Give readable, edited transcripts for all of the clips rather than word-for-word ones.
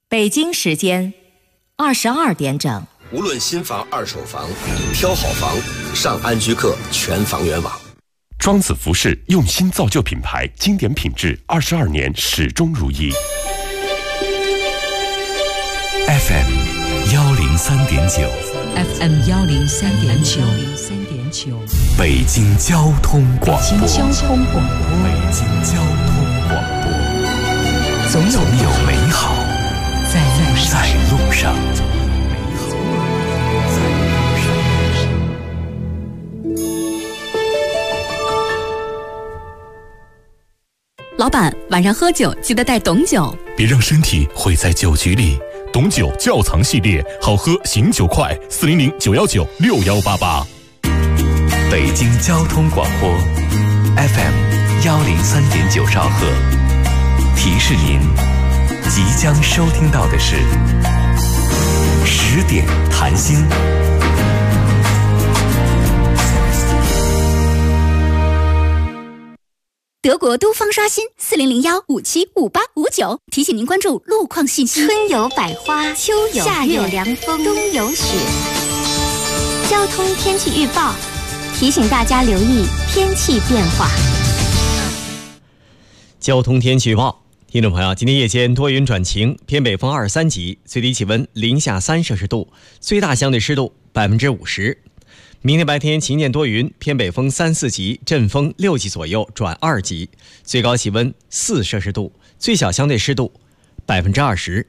北京时间22点整。 无论新房二手房，挑好房上安居客全房源网。 庄子服饰用心造就品牌，经典品质22年始终如一。 FM 103.9 FM 103.9 北京交通广播。 北京交通广播。总有美好在路上。 老板，晚上喝酒记得带董酒， 别让身体毁在酒局里。董酒窖藏系列，好喝醒酒快，400-919-6188。 北京交通广播 FM 103.9兆赫，提示您即将收听到的是10点谈心。 德国都方刷新40015758559，提醒您关注路况信息。 春有百花，秋有夏有凉风，冬有雪。交通天气预报提醒大家留意天气变化。 交通天气预报，听众朋友，今天夜间多云转晴，偏北风2、3级，最低气温零下3摄氏度，最大相对湿度50%。明天白天晴间多云，偏北风3、4级，阵风6级左右转2级，最高气温4摄氏度，最小相对湿度20%。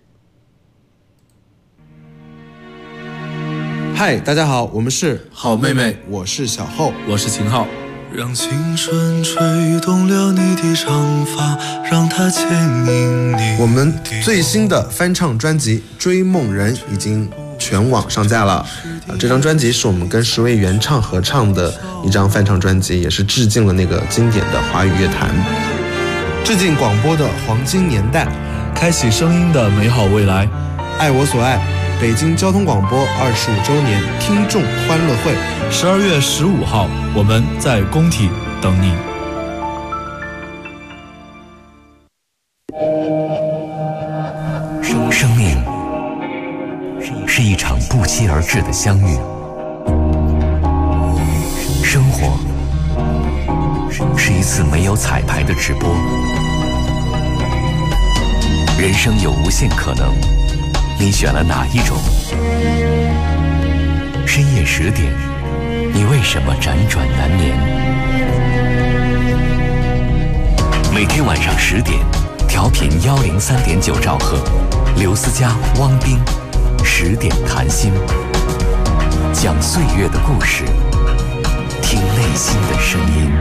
嗨，大家好，我们是好妹妹， 我是小厚， 我是秦昊。 让青春吹动了你的长发，让它牵引你。 我们最新的翻唱专辑《追梦人》已经全网上架了。这张专辑是我们跟10位原唱合唱的一张翻唱专辑，也是致敬了那个经典的华语乐坛，致敬广播的黄金年代， 开启声音的美好未来。 爱我所爱，北京交通广播25周年听众欢乐会 ，12月15号，我们在工体等你。 生命是一场不期而至的相遇，生活是一次没有彩排的直播，人生有无限可能，你选了哪一种？深夜10点，你为什么辗转难眠？每天晚上10点，调频103.9兆赫，刘思佳、汪冰10点谈心，讲岁月的故事，听内心的声音。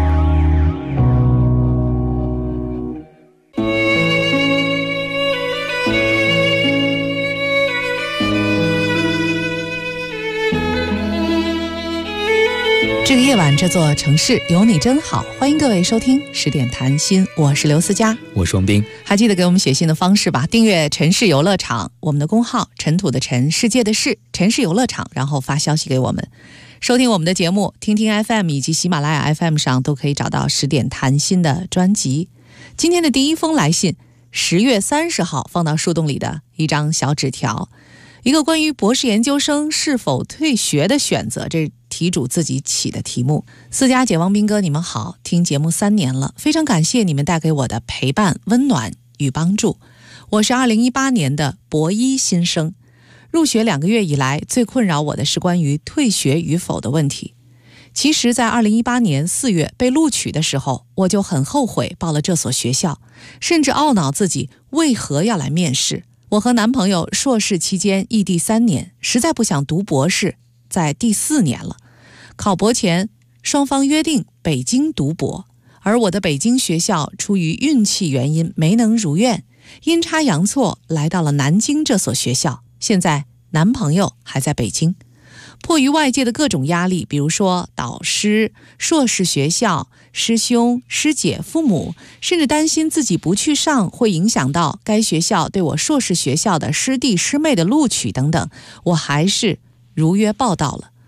这个夜晚，这座城市有你真好。欢迎各位收听10点谈心，我是刘思佳， 我是王斌。 还记得给我们写信的方式吧？订阅城市游乐场，我们的公号尘土的尘，世界的世，城市游乐场，然后发消息给我们。收听我们的节目，听听 FM 以及喜马拉雅 FM 上都可以找到10点谈心的专辑。今天的第一封来信，10月30号放到树洞里的一张小纸条，一个关于博士研究生是否退学的选择，这题主自己起的题目。思佳姐、王斌哥，你们好，听节目3年了，非常感谢你们带给我的陪伴、温暖与帮助。我是2018年的博1新生，入学2个月以来，最困扰我的是关于退学与否的问题。其实在2018年4月被录取的时候，我就很后悔报了这所学校，甚至懊恼自己为何要来面试。我和男朋友硕士期间异地3年，实在不想读博士，在第4年了。考博前，双方约定北京读博，而我的北京学校出于运气原因没能如愿，阴差阳错来到了南京这所学校。现在男朋友还在北京，迫于外界的各种压力，比如说导师、硕士学校、师兄、师姐、父母，甚至担心自己不去上会影响到该学校对我硕士学校的师弟师妹的录取等等，我还是如约报到了。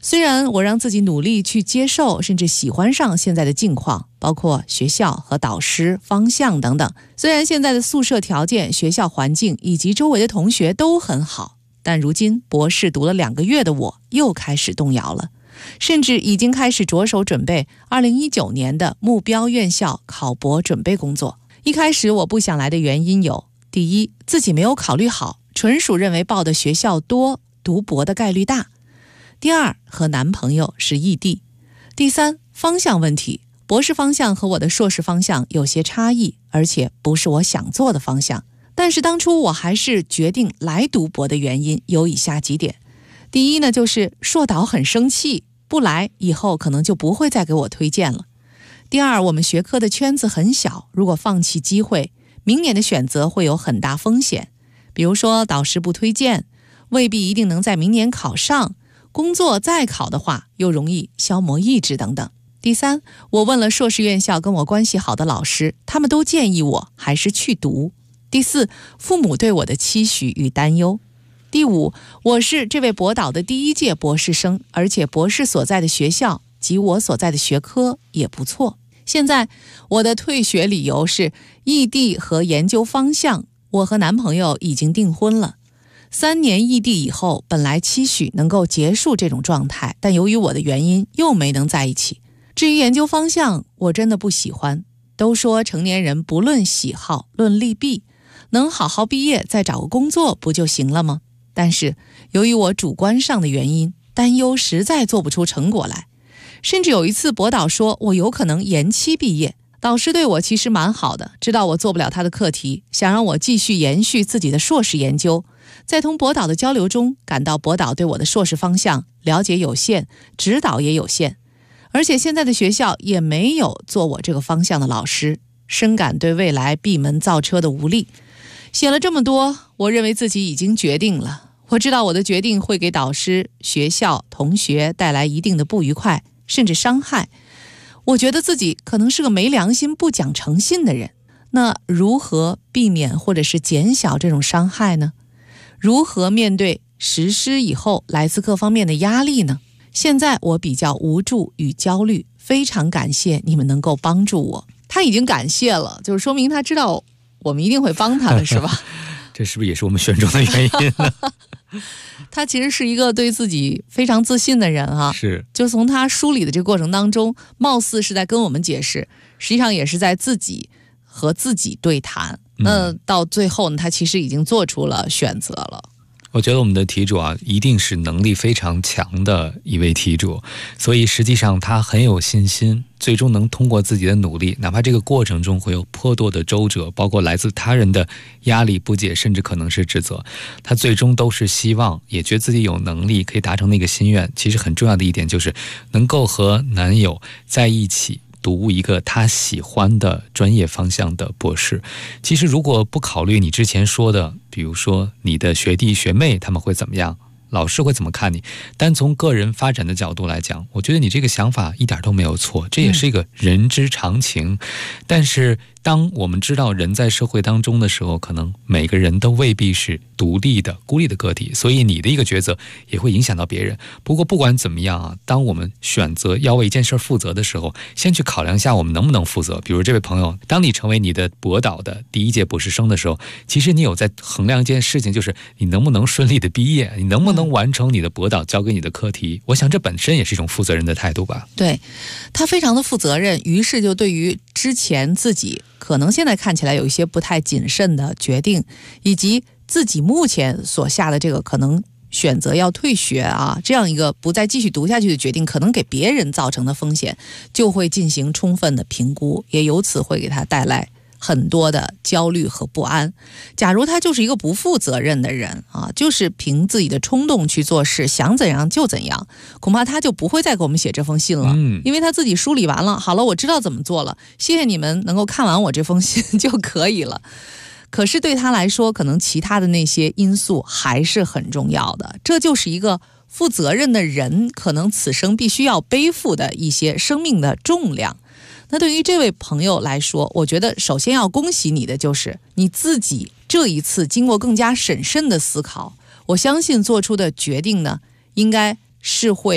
虽然我让自己努力去接受甚至喜欢上现在的境况，包括学校和导师、方向等等，虽然现在的宿舍条件、学校环境以及周围的同学都很好，但如今博士读了2个月的我又开始动摇了，甚至已经开始着手准备2019年的目标院校考博准备工作。一开始我不想来的原因有：第一，自己没有考虑好，纯属认为报的学校多，读博的概率大；第二，和男朋友是异地；第三，方向问题，博士方向和我的硕士方向有些差异，而且不是我想做的方向。但是当初我还是决定来读博的原因有以下几点。第一呢，就是硕导很生气，不来以后可能就不会再给我推荐了。第二，我们学科的圈子很小，如果放弃机会，明年的选择会有很大风险，比如说导师不推荐，未必一定能在明年考上，工作再考的话又容易消磨意志等等。第三，我问了硕士院校跟我关系好的老师，他们都建议我还是去读。第四，父母对我的期许与担忧。第五，我是这位博导的第1届博士生，而且博士所在的学校及我所在的学科也不错。现在我的退学理由是异地和研究方向，我和男朋友已经订婚了。3年异地以后，本来期许能够结束这种状态，但由于我的原因又没能在一起。至于研究方向，我真的不喜欢。都说成年人不论喜好，论利弊，能好好毕业再找个工作不就行了吗？但是由于我主观上的原因，担忧实在做不出成果来。甚至有一次博导说我有可能延期毕业，导师对我其实蛮好的，知道我做不了他的课题，想让我继续延续自己的硕士研究。在同博导的交流中，感到博导对我的硕士方向了解有限，指导也有限，而且现在的学校也没有做我这个方向的老师，深感对未来闭门造车的无力。写了这么多，我认为自己已经决定了，我知道我的决定会给导师、学校、同学带来一定的不愉快甚至伤害。我觉得自己可能是个没良心、不讲诚信的人。那如何避免或者是减小这种伤害呢？如何面对实施以后来自各方面的压力呢？现在我比较无助与焦虑，非常感谢你们能够帮助我。他已经感谢了，就是说明他知道我们一定会帮他的，是吧？ 这是不是也是我们选中的原因呢？ 他其实是一个对自己非常自信的人啊。 是， 就从他梳理的这个过程当中，貌似是在跟我们解释，实际上也是在自己和自己对谈。那到最后呢，他其实已经做出了选择了。 我觉得我们的题主啊，一定是能力非常强的一位题主，所以实际上他很有信心，最终能通过自己的努力，哪怕这个过程中会有颇多的周折，包括来自他人的压力、不解，甚至可能是指责，他最终都是希望，也觉得自己有能力可以达成那个心愿。其实很重要的一点就是能够和男友在一起读一个他喜欢的专业方向的博士。其实如果不考虑你之前说的，比如说你的学弟学妹他们会怎么样，老师会怎么看你，单从个人发展的角度来讲，我觉得你这个想法一点都没有错，这也是一个人之常情。但是当我们知道人在社会当中的时候，可能每个人都未必是独立的孤立的个体，所以你的一个抉择也会影响到别人。不过不管怎么样啊，当我们选择要为一件事负责的时候，先去考量一下我们能不能负责。比如这位朋友，当你成为你的博导的第1届博士生的时候，其实你有在衡量一件事情，就是你能不能顺利的毕业，你能不能完成你的博导交给你的课题。我想这本身也是一种负责任的态度吧。 对，他非常的负责任，于是就对于之前自己可能现在看起来有一些不太谨慎的决定，以及自己目前所下的这个可能选择要退学啊，这样一个不再继续读下去的决定，可能给别人造成的风险，就会进行充分的评估，也由此会给他带来很多的焦虑和不安。假如他就是一个不负责任的人啊，就是凭自己的冲动去做事，想怎样就怎样，恐怕他就不会再给我们写这封信了。因为他自己梳理完了，好了，我知道怎么做了，谢谢你们能够看完我这封信就可以了。可是对他来说，可能其他的那些因素还是很重要的，这就是一个负责任的人可能此生必须要背负的一些生命的重量。那对于这位朋友来说，我觉得首先要恭喜你的就是你自己这一次经过更加审慎的思考，我相信做出的决定呢，应该是会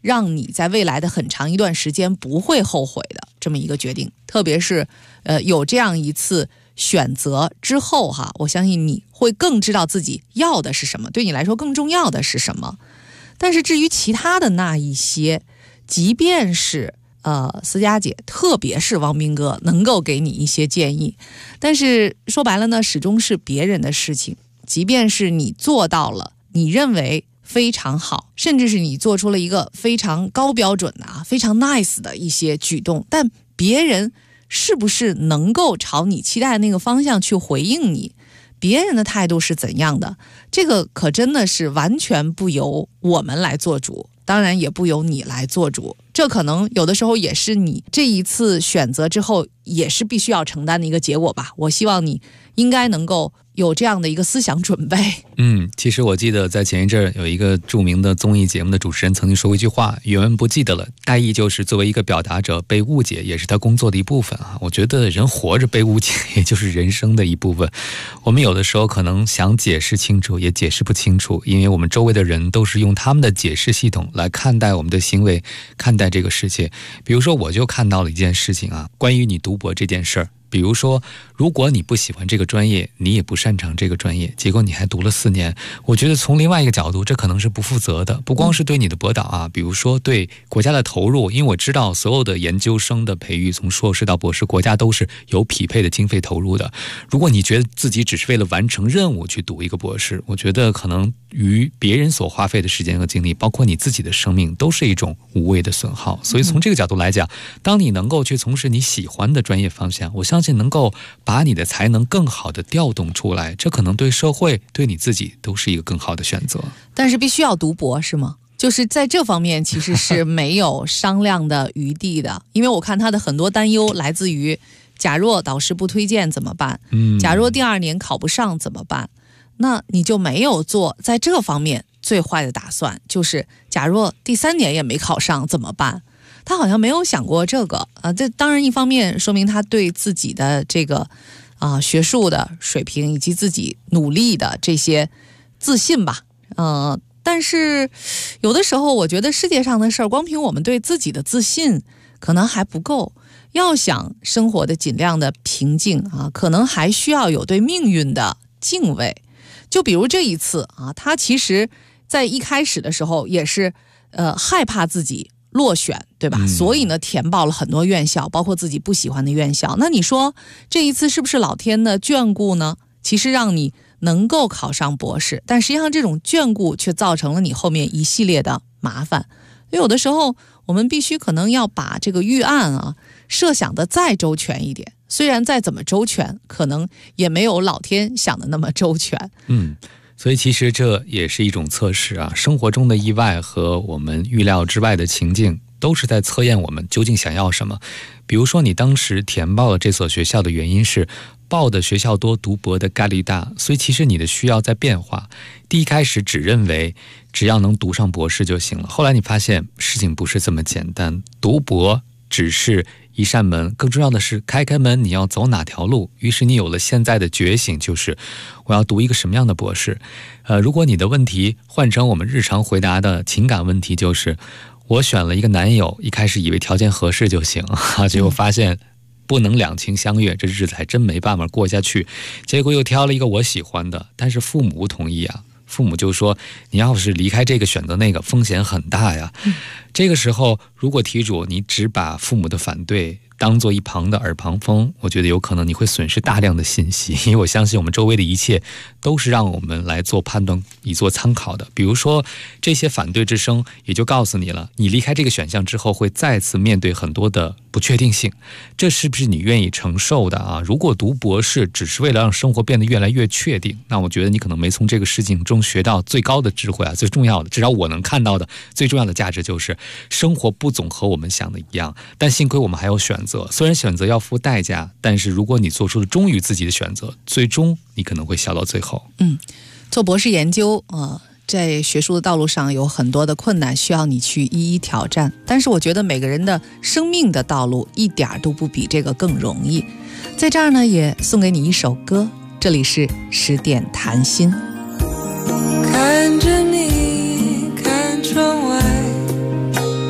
让你在未来的很长一段时间不会后悔的这么一个决定。特别是有这样一次选择之后哈，我相信你会更知道自己要的是什么，对你来说更重要的是什么。但是至于其他的那一些，即便是思佳姐，特别是汪斌哥能够给你一些建议，但是说白了呢，始终是别人的事情。即便是你做到了你认为非常好，甚至是你做出了一个非常高标准的非常 nice 的一些举动，但别人是不是能够朝你期待的那个方向去回应你，别人的态度是怎样的，这个可真的是完全不由我们来做主，当然也不由你来做主。这可能有的时候也是你这一次选择之后也是必须要承担的一个结果吧。我希望你应该能够有这样的一个思想准备。 其实我记得在前一阵有一个著名的综艺节目的主持人曾经说过一句话，原文不记得了，大意就是作为一个表达者，被误解也是他工作的一部分啊。我觉得人活着被误解也就是人生的一部分。我们有的时候可能想解释清楚也解释不清楚，因为我们周围的人都是用他们的解释系统来看待我们的行为，看待这个世界。比如说我就看到了一件事情啊，关于你读博这件事儿。比如说如果你不喜欢这个专业，你也不擅长这个专业，结果你还读了4年，我觉得从另外一个角度这可能是不负责的，不光是对你的博导啊，比如说对国家的投入，因为我知道所有的研究生的培育从硕士到博士，国家都是有匹配的经费投入的。如果你觉得自己只是为了完成任务去读一个博士，我觉得可能与别人所花费的时间和精力，包括你自己的生命，都是一种无谓的损耗。所以从这个角度来讲，当你能够去从事你喜欢的专业方向，我相信能够把你的才能更好的调动出来，这可能对社会对你自己都是一个更好的选择。 但是必须要读博是吗？就是在这方面其实是没有商量的余地的。因为我看他的很多担忧来自于假若导师不推荐怎么办，假若第2年考不上怎么办，那你就没有做在这方面最坏的打算，就是假若第3年也没考上怎么办。他好像没有想过这个这当然一方面说明他对自己的这个学术的水平以及自己努力的这些自信吧。但是有的时候我觉得世界上的事儿，光凭我们对自己的自信可能还不够，要想生活的尽量的平静可能还需要有对命运的敬畏。就比如这一次他其实在一开始的时候也是害怕自己落选，对吧？所以呢填报了很多院校，包括自己不喜欢的院校。那你说这一次是不是老天的眷顾呢？其实让你能够考上博士，但实际上这种眷顾却造成了你后面一系列的麻烦。有的时候我们必须可能要把这个预案设想的再周全一点，虽然再怎么周全可能也没有老天想的那么周全。 所以其实这也是一种测试啊，生活中的意外和我们预料之外的情境都是在测验我们究竟想要什么。比如说你当时填报了这所学校的原因是报的学校多，读博的概率大，所以其实你的需要在变化。第一开始只认为只要能读上博士就行了，后来你发现事情不是这么简单，读博只是一扇门，更重要的是开门你要走哪条路。于是你有了现在的觉醒，就是我要读一个什么样的博士。如果你的问题换成我们日常回答的情感问题，就是我选了一个男友，一开始以为条件合适就行结果发现不能两情相悦，这日子还真没办法过下去。结果又挑了一个我喜欢的，但是父母不同意父母就说你要是离开这个选择那个风险很大呀。这个时候如果题主你只把父母的反对当做一旁的耳旁风，我觉得有可能你会损失大量的信息，因为我相信我们周围的一切都是让我们来做判断以做参考的。比如说这些反对之声也就告诉你了，你离开这个选项之后会再次面对很多的不确定性，这是不是你愿意承受的如果读博士只是为了让生活变得越来越确定，那我觉得你可能没从这个事情中学到最高的智慧最重要的，至少我能看到的最重要的价值就是生活不总和我们想的一样，但幸亏我们还有选择，虽然选择要付代价，但是如果你做出了忠于自己的选择，最终你可能会笑到最后。 做博士研究在学术的道路上有很多的困难需要你去一一挑战，但是我觉得每个人的生命的道路一点都不比这个更容易。在这儿呢也送给你一首歌，这里是10点谈心。 看着你看窗外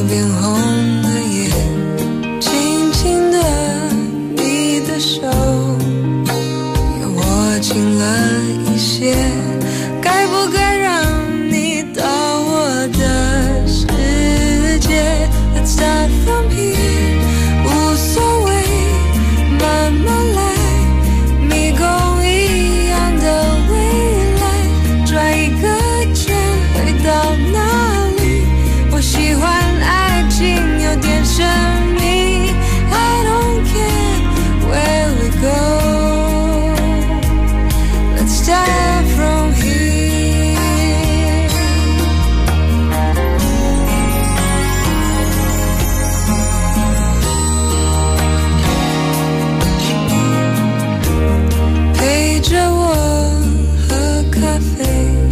变红了眼，轻轻的你的手又握紧了一些，该不该让你到我的世界？ Let's start from here， 无所谓，慢慢来，迷宫一样的未来，转一个圈回到哪里？我喜欢爱情有点神秘 I don't care where we go Let's start from here 陪着我喝咖啡，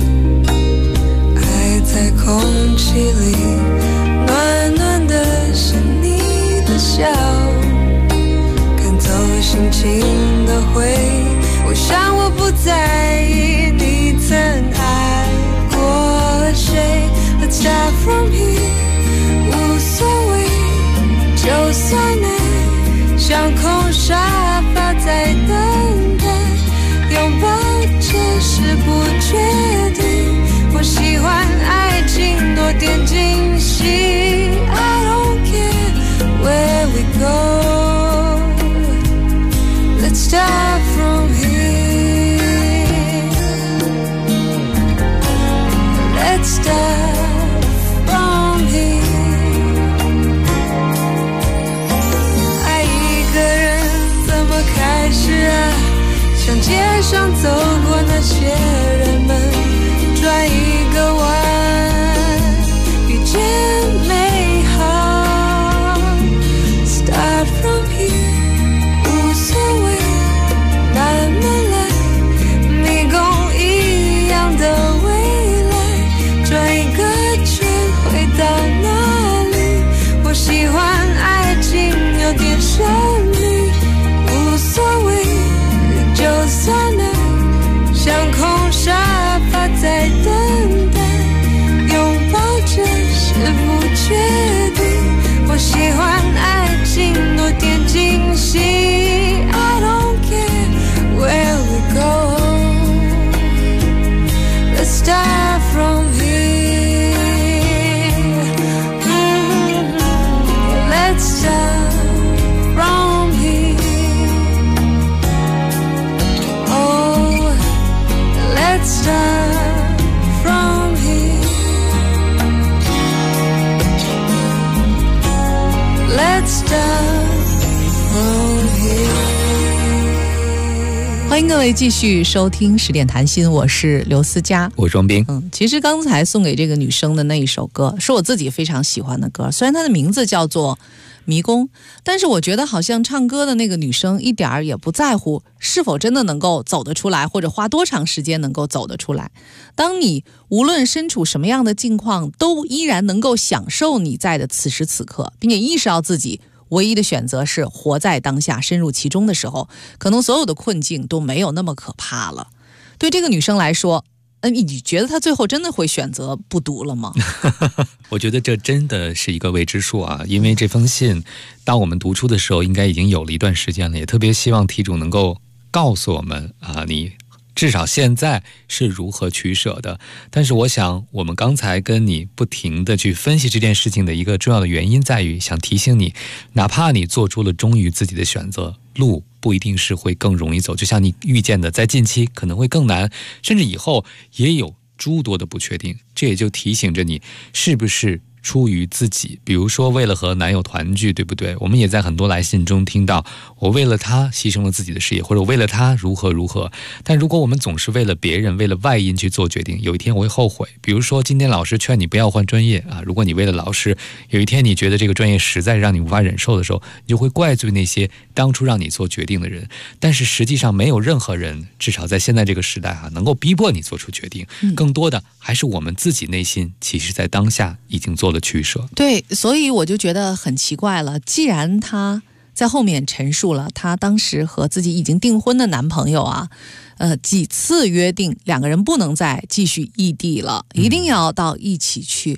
爱在空气里暖暖的是你的笑，赶走心情的灰，我想我不在意你曾爱过谁 Let's start from here 无所谓，就算爱像空沙发在等待，拥抱这是不确定，我喜欢爱情多点惊喜 I don't care where we go Let's start from here Let's start from here 爱一个人怎么开始啊，像街上走过那些人们，转一个弯，遇见美好 Start from here 无所谓，慢慢来，迷宫一样的未来，转一个圈回到哪里？我喜欢爱情有点神秘，无所谓，就算爱像空沙发在等待，拥抱这是不确定，我喜欢爱情多点惊喜 I don't care where we go Let's start from here Let's start from here Oh Let's start from here Let's start from here 欢迎各位继续收听10点谈心，我是刘思佳， 我是王斌。 其实刚才送给这个女生的那一首歌是我自己非常喜欢的歌，虽然它的名字叫做迷宫，但是我觉得好像唱歌的那个女生一点儿也不在乎是否真的能够走得出来，或者花多长时间能够走得出来。当你无论身处什么样的境况，都依然能够享受你在的此时此刻，并且意识到自己唯一的选择是活在当下，深入其中的时候，可能所有的困境都没有那么可怕了。对这个女生来说，你觉得她最后真的会选择不读了吗？ 我觉得这真的是一个未知数啊，因为这封信当我们读出的时候应该已经有了一段时间了，也特别希望题主能够告诉我们啊，你至少现在是如何取舍的。但是我想我们刚才跟你不停地去分析这件事情的一个重要的原因在于，想提醒你，哪怕你做出了忠于自己的选择，路不一定是会更容易走，就像你预见的在近期可能会更难，甚至以后也有诸多的不确定。这也就提醒着你是不是出于自己，比如说为了和男友团聚，对不对？我们也在很多来信中听到，我为了他牺牲了自己的事业，或者为了他如何如何。但如果我们总是为了别人，为了外因去做决定，有一天我会后悔。比如说今天老师劝你不要换专业啊，如果你为了老师，有一天你觉得这个专业实在让你无法忍受的时候，你就会怪罪那些当初让你做决定的人。但是实际上没有任何人，至少在现在这个时代啊，能够逼迫你做出决定，更多的还是我们自己内心其实在当下已经做了取舍。 对，所以我就觉得很奇怪了，既然他在后面陈述了他当时和自己已经订婚的男朋友啊，几次约定两个人不能再继续异地了，一定要到一起去。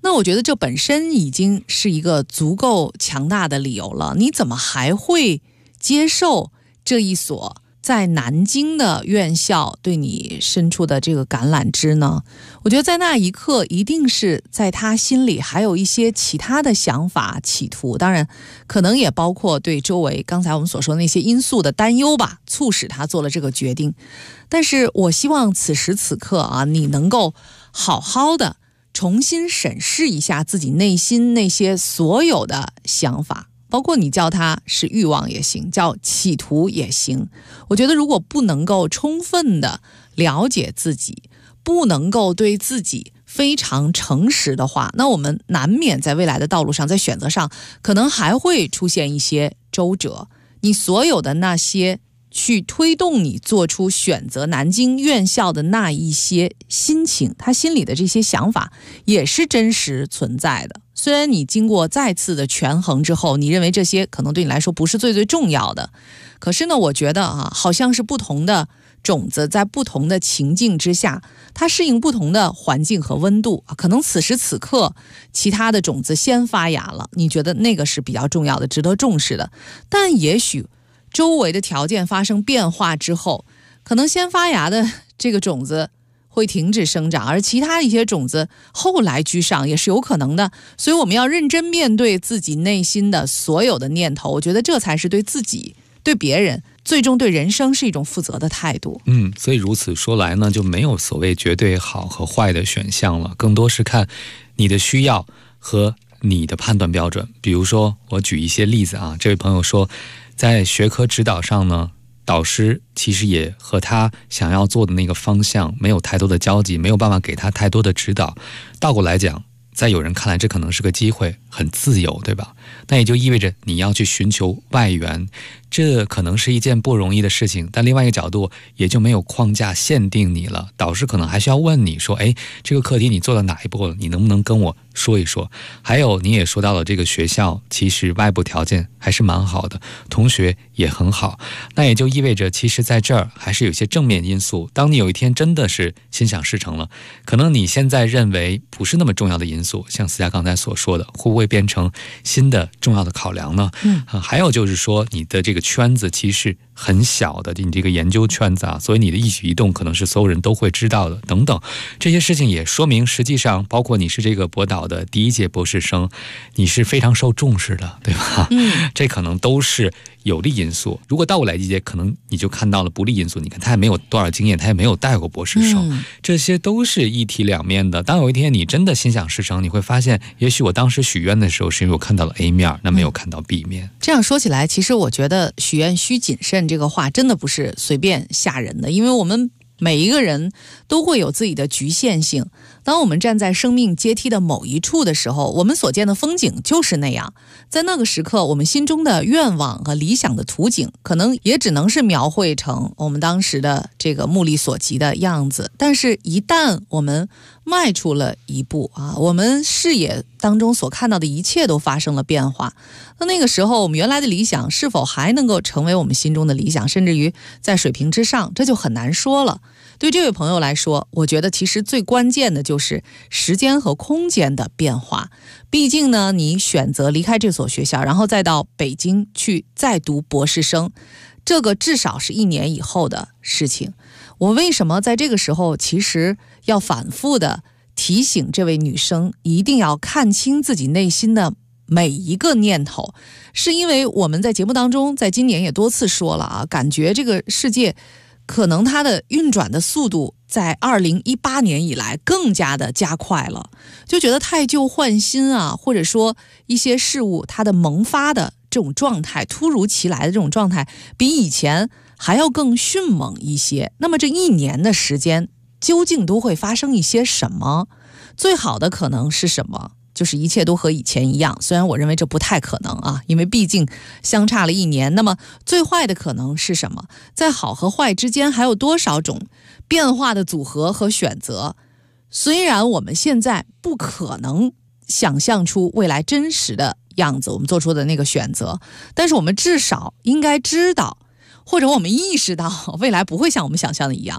那我觉得这本身已经是一个足够强大的理由了，你怎么还会接受这一所在南京的院校对你伸出的这个橄榄枝呢？我觉得在那一刻一定是在他心里还有一些其他的想法企图，当然可能也包括对周围刚才我们所说的那些因素的担忧吧，促使他做了这个决定。但是我希望此时此刻啊，你能够好好的重新审视一下自己内心那些所有的想法，包括你叫它是欲望也行，叫企图也行。我觉得如果不能够充分的了解自己，不能够对自己非常诚实的话，那我们难免在未来的道路上，在选择上可能还会出现一些周折。你所有的那些去推动你做出选择南京院校的那一些心情，他心里的这些想法也是真实存在的。虽然你经过再次的权衡之后，你认为这些可能对你来说不是最重要的，可是呢，我觉得好像是不同的种子在不同的情境之下，它适应不同的环境和温度，可能此时此刻其他的种子先发芽了，你觉得那个是比较重要的，值得重视的。但也许周围的条件发生变化之后，可能先发芽的这个种子会停止生长，而其他一些种子后来居上也是有可能的。所以我们要认真面对自己内心的所有的念头，我觉得这才是对自己、对别人，最终对人生是一种负责的态度。 所以如此说来呢，就没有所谓绝对好和坏的选项了，更多是看你的需要和你的判断标准。比如说我举一些例子啊，这位朋友说在学科指导上呢，导师其实也和他想要做的那个方向没有太多的交集，没有办法给他太多的指导。倒过来讲，在有人看来这可能是个机会，很自由，对吧？那也就意味着你要去寻求外援，这可能是一件不容易的事情。但另外一个角度，也就没有框架限定你了，导师可能还需要问你说，这个课题你做到哪一步了，你能不能跟我说一说。还有你也说到了，这个学校其实外部条件还是蛮好的，同学也很好，那也就意味着其实在这儿还是有些正面因素。当你有一天真的是心想事成了，可能你现在认为不是那么重要的因素，像思佳刚才所说的，会不会变成新的重要的考量呢？还有就是说你的这个圈子其实很小的，你这个研究圈子啊，所以你的一举一动可能是所有人都会知道的等等。这些事情也说明实际上包括你是这个博导的第一届博士生，你是非常受重视的，对吧？这可能都是有利因素。如果倒过来理解，可能你就看到了不利因素，你看他也没有多少经验，他也没有带过博士生，这些都是一体两面的。当有一天你真的心想事成，你会发现也许我当时许愿的时候是因为我看到了 A 面，那没有看到 B 面。 这样说起来，其实我觉得许愿需谨慎这个话真的不是随便吓人的，因为我们每一个人都会有自己的局限性。当我们站在生命阶梯的某一处的时候，我们所见的风景就是那样。在那个时刻，我们心中的愿望和理想的图景可能也只能是描绘成我们当时的这个目力所及的样子。但是一旦我们迈出了一步啊，我们视野当中所看到的一切都发生了变化。那个时候我们原来的理想是否还能够成为我们心中的理想，甚至于在水平之上，这就很难说了。对这位朋友来说，我觉得其实最关键的就是时间和空间的变化。毕竟呢，你选择离开这所学校，然后再到北京去再读博士生，这个至少是1年以后的事情。我为什么在这个时候其实要反复的提醒这位女生一定要看清自己内心的每一个念头，是因为我们在节目当中在今年也多次说了啊，感觉这个世界可能它的运转的速度在2018年以来更加的加快了，就觉得太旧换新啊，或者说一些事物它的萌发的这种状态，突如其来的这种状态比以前还要更迅猛一些。那么这1年的时间究竟都会发生一些什么？最好的可能是什么？就是一切都和以前一样，虽然我认为这不太可能啊，因为毕竟相差了1年。那么最坏的可能是什么？在好和坏之间还有多少种变化的组合和选择？虽然我们现在不可能想象出未来真实的样子，我们做出的那个选择，但是我们至少应该知道，或者我们意识到未来不会像我们想象的一样。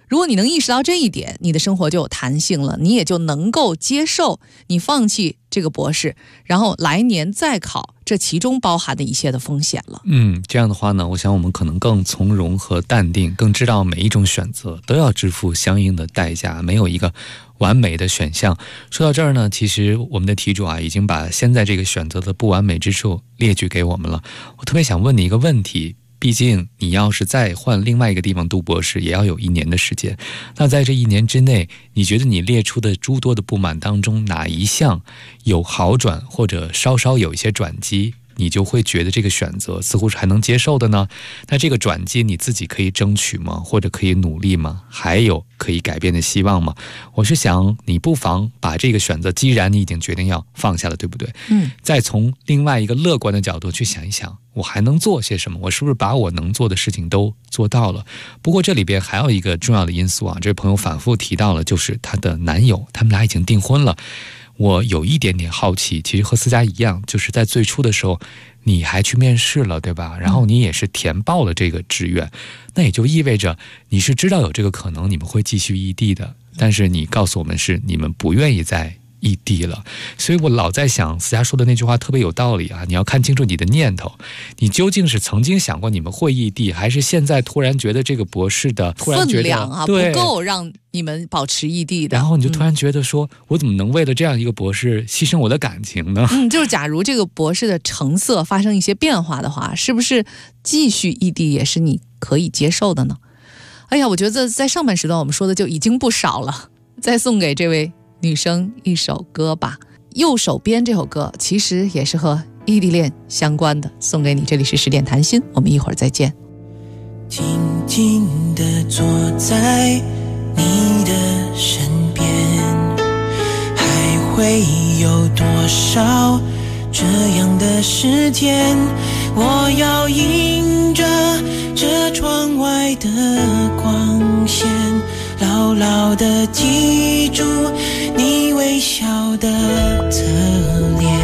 如果你能意识到这一点，你的生活就有弹性了，你也就能够接受你放弃这个博士，然后来年再考，这其中包含的一切的风险了。 这样的话呢，我想我们可能更从容和淡定，更知道每一种选择都要支付相应的代价，没有一个完美的选项。说到这儿呢，其实我们的题主已经把现在这个选择的不完美之处列举给我们了。我特别想问你一个问题，毕竟你要是再换另外一个地方读博士，也要有1年的时间。那在这1年之内，你觉得你列出的诸多的不满当中，哪一项有好转，或者稍稍有一些转机，你就会觉得这个选择似乎是还能接受的呢？那这个转机你自己可以争取吗？或者可以努力吗？还有可以改变的希望吗？我是想你不妨把这个选择，既然你已经决定要放下了，对不对？再从另外一个乐观的角度去想一想，我还能做些什么？我是不是把我能做的事情都做到了？不过这里边还有一个重要的因素这位朋友反复提到了，就是她的男友，他们俩已经订婚了。我有一点点好奇，其实和思佳一样，就是在最初的时候你还去面试了，对吧？然后你也是填报了这个志愿，那也就意味着你是知道有这个可能你们会继续异地的，但是你告诉我们是你们不愿意再异地了。所以我老在想，思佳说的那句话特别有道理你要看清楚你的念头，你究竟是曾经想过你们会异地，还是现在突然觉得这个博士的突然觉得分量不够让你们保持异地的， 然后你就突然觉得说，我怎么能为了这样一个博士牺牲我的感情呢？ 就是假如这个博士的成色发生一些变化的话，是不是继续异地也是你可以接受的呢？哎呀，我觉得在上半时段我们说的就已经不少了，再送给这位女生一首歌吧。右手边这首歌其实也是和异地恋相关的，送给你。这里是10点谈心，我们一会儿再见。 静静地坐在你的身边，还会有多少这样的时间？我要迎着这窗外的光线，牢牢地记住你微笑的侧脸。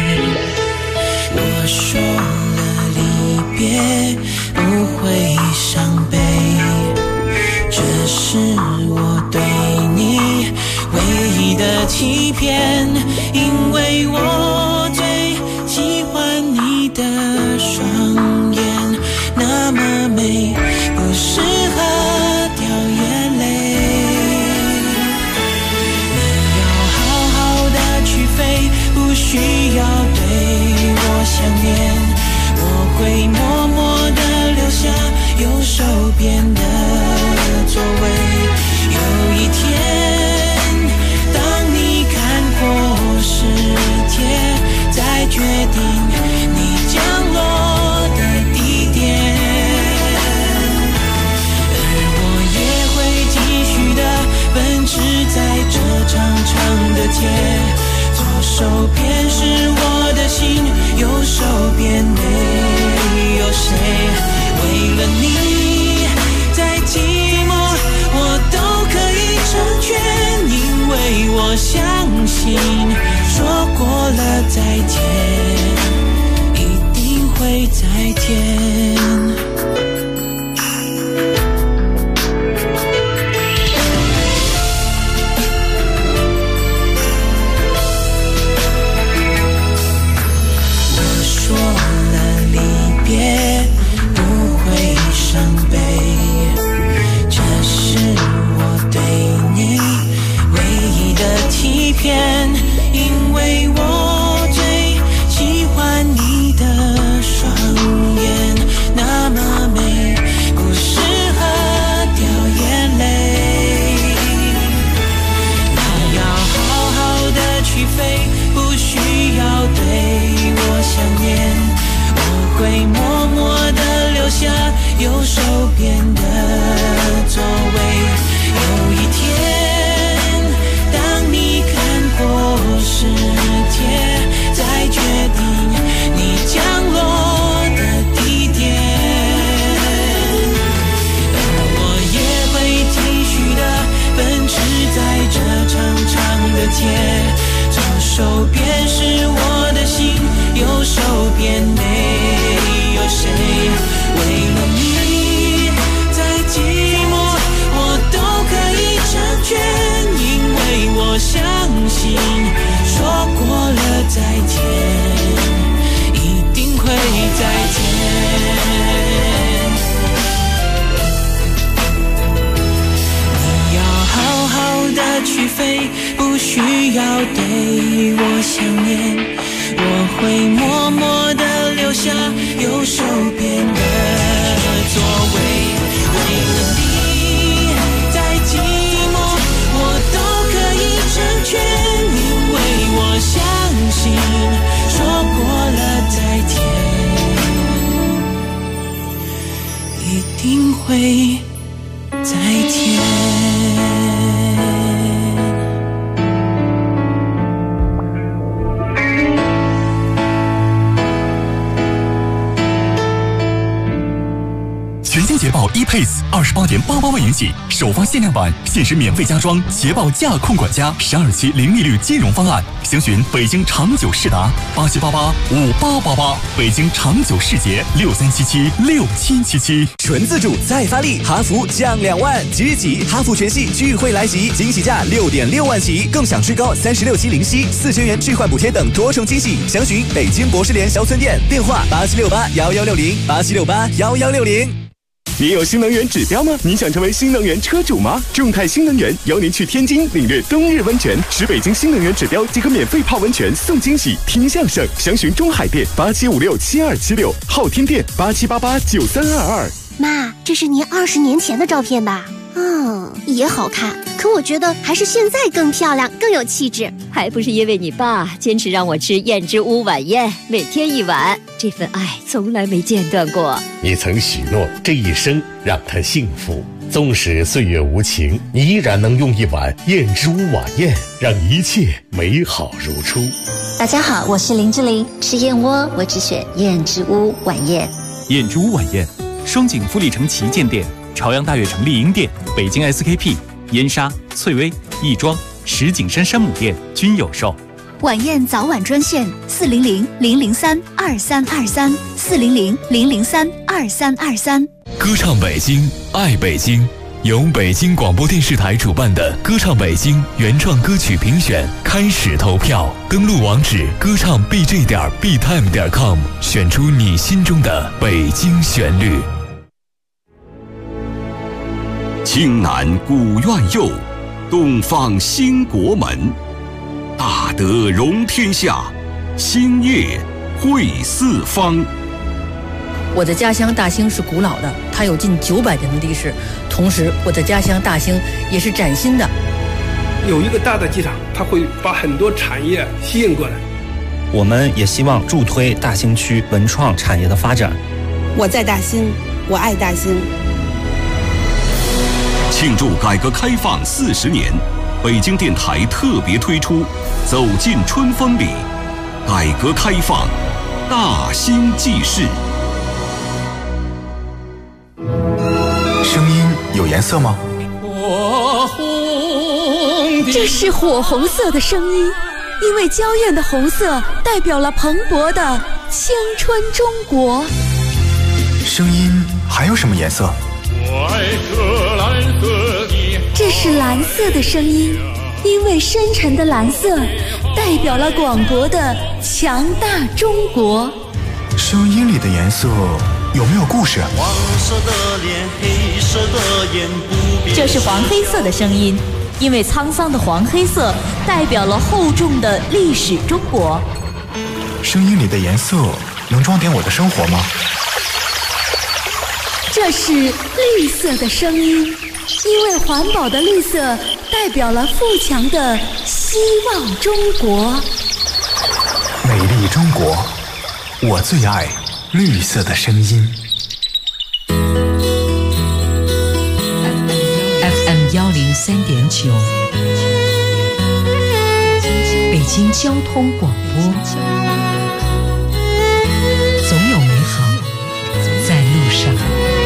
我说了离别不会伤悲，这是我对你唯一的欺骗，因为我最喜欢你的双眼，那么美，不适合掉眼泪。你要好好的去飞，不需要对我想念，我会默默地留下右手边的座位。有一天当你看过世界，再决定你降落的地点，而我也会继续的奔驰在这长长的街。左手边是我的心，右手边没有谁。为了你再寂寞我都可以成全，因为我相信说过了再见一定会再见。因为我最喜欢你的双眼，那要对我想念，我会默默地留下右手边的座位。为了你再寂寞我都可以成全，因为我相信说过了再见一定会再见。 全新捷豹 ePace28.88万元起，首发限量版，限时免费加装捷豹驾控管家12期零利率金融方案。详询北京长久世达87885888，北京长久世捷63776777。 纯自主再发力，哈弗降2万，即日起哈弗全系钜惠来袭，惊喜价6.6万起，更享最高36期零息，4000元置换补贴等多重惊喜。详询北京博士联销村店，电话87681160，87681160。 你有新能源指标吗？你想成为新能源车主吗？众泰新能源邀您去天津领略冬日温泉，使北京新能源指标即可免费泡温泉送惊喜，听相声。详询中海店87567276，昊天店87889322。 妈，这是您20年前的照片吧？也好看，可我觉得还是现在更漂亮，更有气质。 还不是因为你爸坚持让我吃燕之屋晚宴，每天1碗，这份爱从来没间断过。 你曾许诺这一生让他幸福，纵使岁月无情，你依然能用1碗燕之屋晚宴让一切美好如初。 大家好，我是林志玲，吃燕窝我只选燕之屋晚宴。 燕之屋晚宴，双井富力城旗舰店、朝阳大悦城丽婴店、北京 SKP、燕莎、翠微、亦庄、石景山山姆店均有售。 晚宴早晚专线400-003-2323，400-003-2323。 歌唱北京，爱北京，由北京广播电视台主办的歌唱北京原创歌曲评选开始投票，登录网址歌唱 bj.btime.com， 选出你心中的北京旋律。 青南古院右，东方兴国门。大德容天下，兴业惠四方。 我的家乡大兴是古老的，它有近900年的历史。同时，我的家乡大兴也是崭新的。 有一个大的机场，它会把很多产业吸引过来。 我们也希望助推大兴区文创产业的发展。 我在大兴，我爱大兴。 庆祝改革开放40年，北京电台特别推出《走进春风里》，改革开放大兴记事。 声音有颜色吗？ 这是火红色的声音，因为娇艳的红色代表了蓬勃的青春中国。 声音还有什么颜色？ 这是蓝色的声音，因为深沉的蓝色代表了广博的强大中国。 声音里的颜色有没有故事？ 黄色的脸，黑色的眼，不变。 这是黄黑色的声音，因为沧桑的黄黑色代表了厚重的历史中国。 声音里的颜色能装点我的生活吗？ 这是绿色的声音，因为环保的绿色代表了富强的希望中国。 美丽中国，我最爱绿色的声音。 FM 103.9，北京交通广播，总有美好在路上。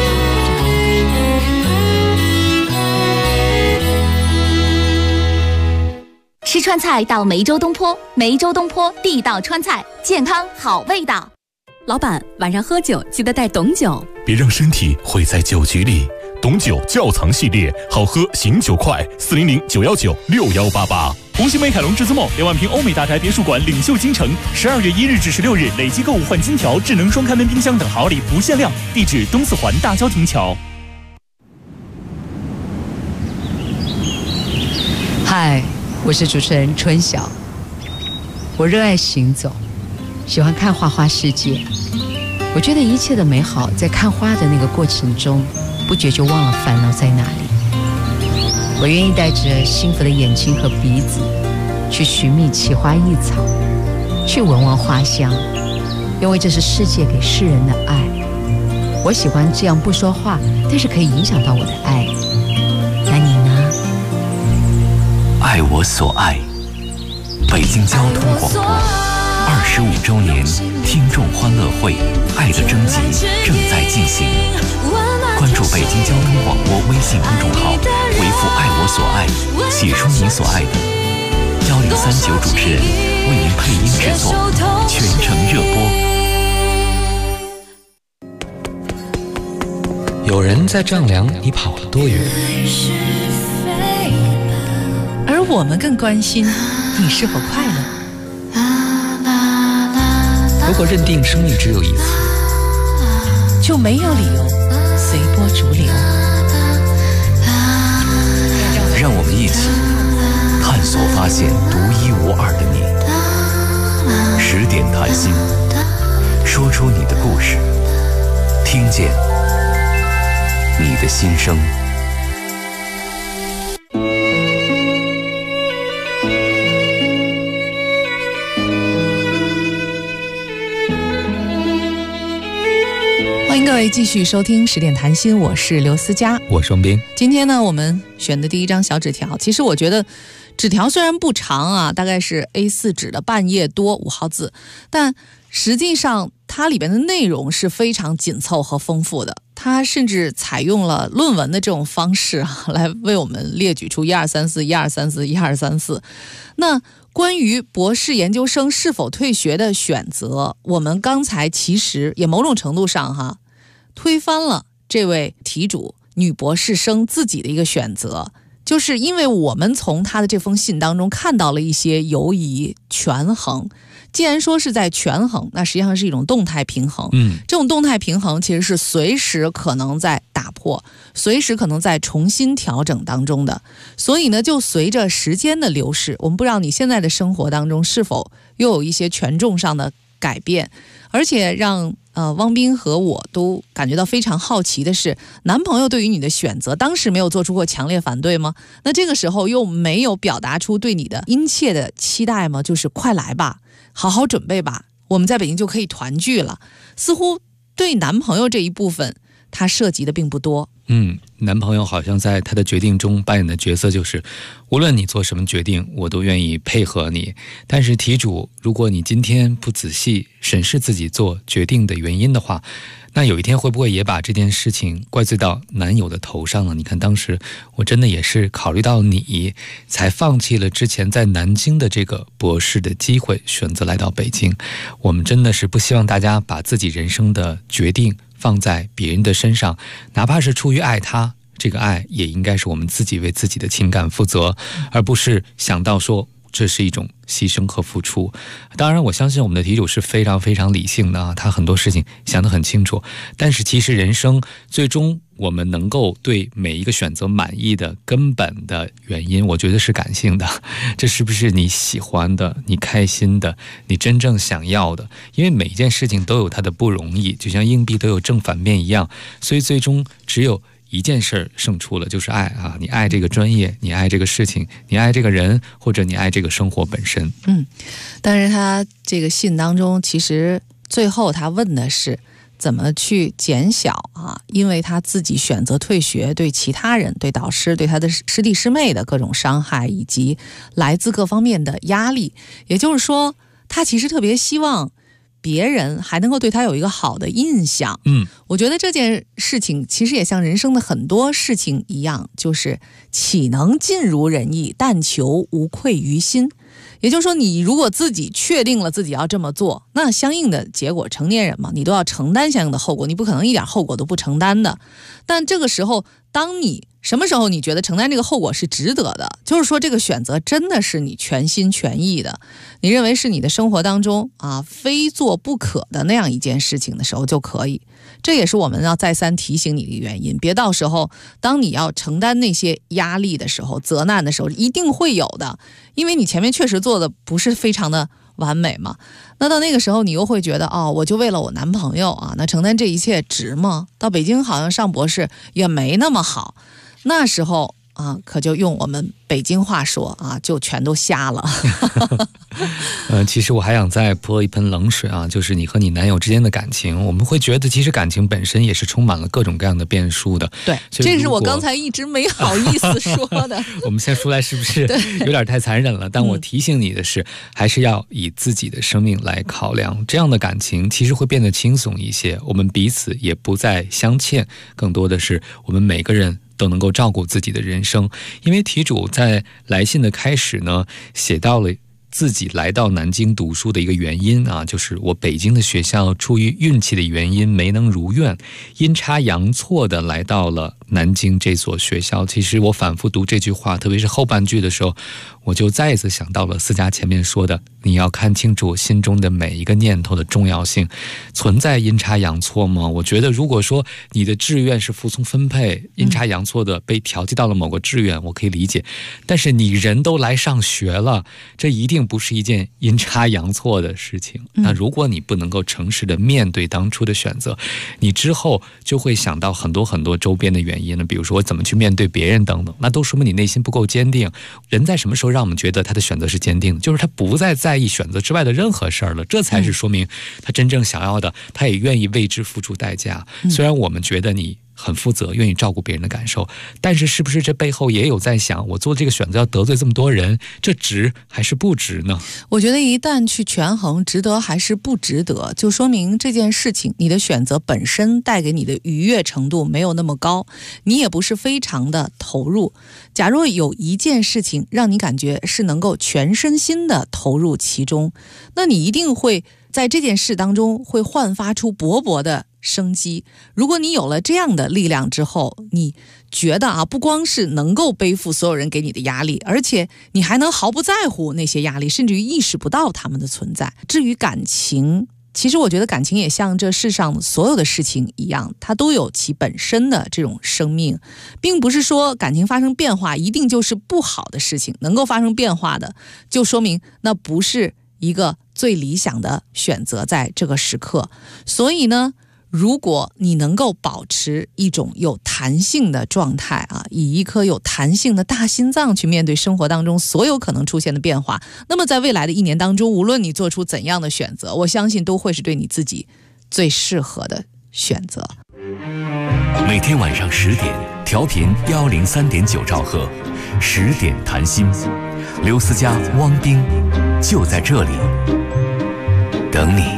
吃川菜到梅州东坡，梅州东坡地道川菜，健康好味道。 老板，晚上喝酒记得带董酒， 别让身体毁在酒局里。董酒窖藏系列，好喝醒酒快，400-919-6188。红星美凯龙至尊梦2万平欧美大宅别墅馆领袖京城，12月1日至16日累计购物换金条、智能双开门冰箱等好礼不限量。地址东四环大郊亭桥。 嗨， 我是主持人春晓。我热爱行走，喜欢看花花世界。我觉得一切的美好在看花的那个过程中，不觉就忘了烦恼在哪里。我愿意带着幸福的眼睛和鼻子去寻觅奇花异草，去闻闻花香，因为这是世界给世人的爱。我喜欢这样不说话，但是可以影响到我的爱。那你呢？ 爱我所爱，北京交通广播25周年听众欢乐会爱的征集正在进行，关注北京交通广播微信公众号，回复爱我所爱，写出你所爱的，1039主持人为您配音制作，全程热播。 有人在丈量你跑了多远， 而我们更关心你是否快乐。 如果认定生命只有一次， 就没有理由随波逐流。 让我们一起探索发现独一无二的你。10点谈心，说出你的故事，听见你的心声。 欢迎各位继续收听10点谈心，我是刘思佳， 我是王斌。 今天呢，我们选的第一张小纸条，其实我觉得纸条虽然不长啊，大概是 A4 纸的半页多，5号字，但实际上它里边的内容是非常紧凑和丰富的。它甚至采用了论文的这种方式来为我们列举出1234。那关于博士研究生是否退学的选择，我们刚才其实也某种程度上推翻了这位题主女博士生自己的一个选择，就是因为我们从她的这封信当中看到了一些犹疑权衡。既然说是在权衡，那实际上是一种动态平衡。这种动态平衡其实是随时可能在打破，随时可能在重新调整当中的。所以呢，就随着时间的流逝，我们不知道你现在的生活当中是否又有一些权重上的改变，而且让汪斌和我都感觉到非常好奇的是，男朋友对于你的选择当时没有做出过强烈反对吗？那这个时候又没有表达出对你的殷切的期待吗？就是快来吧，好好准备吧，我们在北京就可以团聚了。似乎对男朋友这一部分他涉及的并不多。 男朋友好像在他的决定中扮演的角色就是，无论你做什么决定，我都愿意配合你。但是题主，如果你今天不仔细审视自己做决定的原因的话，那有一天会不会也把这件事情怪罪到男友的头上了？你看当时我真的也是考虑到你，才放弃了之前在南京的这个博士的机会，选择来到北京。我们真的是不希望大家把自己人生的决定放在别人的身上，哪怕是出于爱他，这个爱也应该是我们自己为自己的情感负责，而不是想到说这是一种牺牲和付出。当然我相信我们的题主是非常非常理性的他很多事情想得很清楚，但是其实人生最终我们能够对每一个选择满意的根本的原因，我觉得是感性的，这是不是你喜欢的，你开心的，你真正想要的。因为每一件事情都有它的不容易，就像硬币都有正反面一样，所以最终只有一件事胜出了，就是爱你爱这个专业，你爱这个事情，你爱这个人，或者你爱这个生活本身。 但是他这个信当中其实最后他问的是怎么去减小因为他自己选择退学对其他人，对导师，对他的师弟师妹的各种伤害，以及来自各方面的压力。也就是说他其实特别希望别人还能够对他有一个好的印象。我觉得这件事情其实也像人生的很多事情一样，就是岂能尽如人意，但求无愧于心。也就是说，你如果自己确定了自己要这么做，那相应的结果，成年人嘛，你都要承担相应的后果，你不可能一点后果都不承担的。但这个时候当你什么时候你觉得承担这个后果是值得的，就是说这个选择真的是你全心全意的，你认为是你的生活当中非做不可的那样一件事情的时候就可以。这也是我们要再三提醒你的原因，别到时候当你要承担那些压力的时候，责难的时候，一定会有的，因为你前面确实做的不是非常的完美嘛。那到那个时候你又会觉得我就为了我男朋友那承担这一切值吗？到北京好像上博士也没那么好，那时候可就用我们北京话说就全都瞎了。 其实我还想再泼一盆冷水就是你和你男友之间的感情，我们会觉得其实感情本身也是充满了各种各样的变数的。 对，这是我刚才一直没好意思说的。 我们现在说来是不是有点太残忍了？但我提醒你的是，还是要以自己的生命来考量，这样的感情其实会变得轻松一些，我们彼此也不再相欠，更多的是我们每个人都能够照顾自己的人生。因为题主在来信的开始呢，写到了自己来到南京读书的一个原因就是我北京的学校出于运气的原因没能如愿，阴差阳错的来到了南京这所学校。其实我反复读这句话，特别是后半句的时候，我就再一次想到了思佳前面说的，你要看清楚心中的每一个念头的重要性。存在阴差阳错吗？我觉得如果说你的志愿是服从分配，阴差阳错的被调剂到了某个志愿，我可以理解，但是你人都来上学了，这一定不是一件阴差阳错的事情。那如果你不能够诚实的面对当初的选择，你之后就会想到很多很多周边的原因了，比如说我怎么去面对别人等等，那都说明你内心不够坚定。人在什么时候让我们觉得他的选择是坚定的？就是他不再在意选择之外的任何事儿了，这才是说明他真正想要的，他也愿意为之付出代价。虽然我们觉得你很负责，愿意照顾别人的感受，但是是不是这背后也有在想，我做这个选择要得罪这么多人，这值还是不值呢？ 我觉得一旦去权衡值得还是不值得，就说明这件事情你的选择本身带给你的愉悦程度没有那么高，你也不是非常的投入。假若有一件事情让你感觉是能够全身心的投入其中，那你一定会在这件事当中会焕发出勃勃的生机。如果你有了这样的力量之后，你觉得不光是能够背负所有人给你的压力，而且你还能毫不在乎那些压力，甚至于意识不到他们的存在。至于感情，其实我觉得感情也像这世上所有的事情一样，它都有其本身的这种生命，并不是说感情发生变化一定就是不好的事情，能够发生变化的就说明那不是一个最理想的选择在这个时刻。所以呢，如果你能够保持一种有弹性的状态以一颗有弹性的大心脏去面对生活当中所有可能出现的变化，那么在未来的1年当中，无论你做出怎样的选择，我相信都会是对你自己最适合的选择。 每天晚上10点，调频103.9兆赫，10点谈心，刘思佳、汪冰就在这里等你。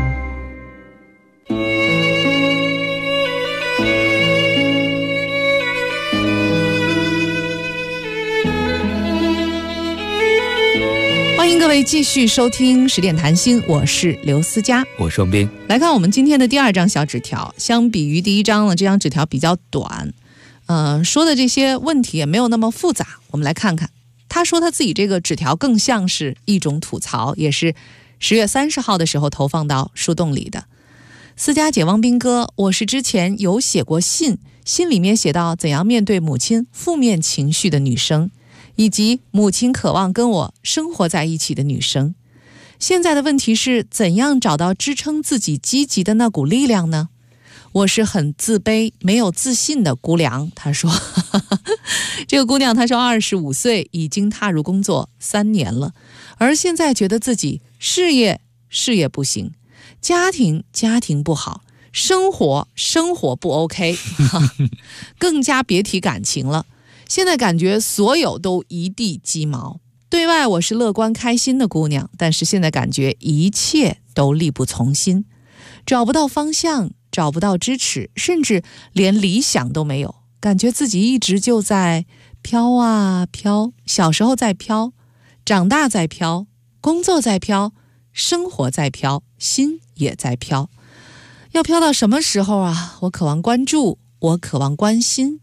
欢迎各位继续收听10点谈心，我是刘思佳， 我是汪冰。 来看我们今天的第2张小纸条，相比于第1张呢，这张纸条比较短，说的这些问题也没有那么复杂。我们来看看，他说他自己这个纸条更像是一种吐槽，也是10月30号的时候投放到树洞里的。思佳姐、汪冰哥，我是之前有写过信里面写到怎样面对母亲负面情绪的女生，以及母亲渴望跟我生活在一起的女生。现在的问题是怎样找到支撑自己积极的那股力量呢？我是很自卑没有自信的姑娘，她说这个姑娘她说25岁，已经踏入工作3年了，而现在觉得自己事业不行，家庭不好，生活不 OK 更加别提感情了。现在感觉所有都一地鸡毛，对外我是乐观开心的姑娘，但是现在感觉一切都力不从心，找不到方向，找不到支持，甚至连理想都没有，感觉自己一直就在飘啊飘，小时候在飘，长大在飘，工作在飘，生活在飘，心也在飘。要飘到什么时候啊？我渴望关注，我渴望关心，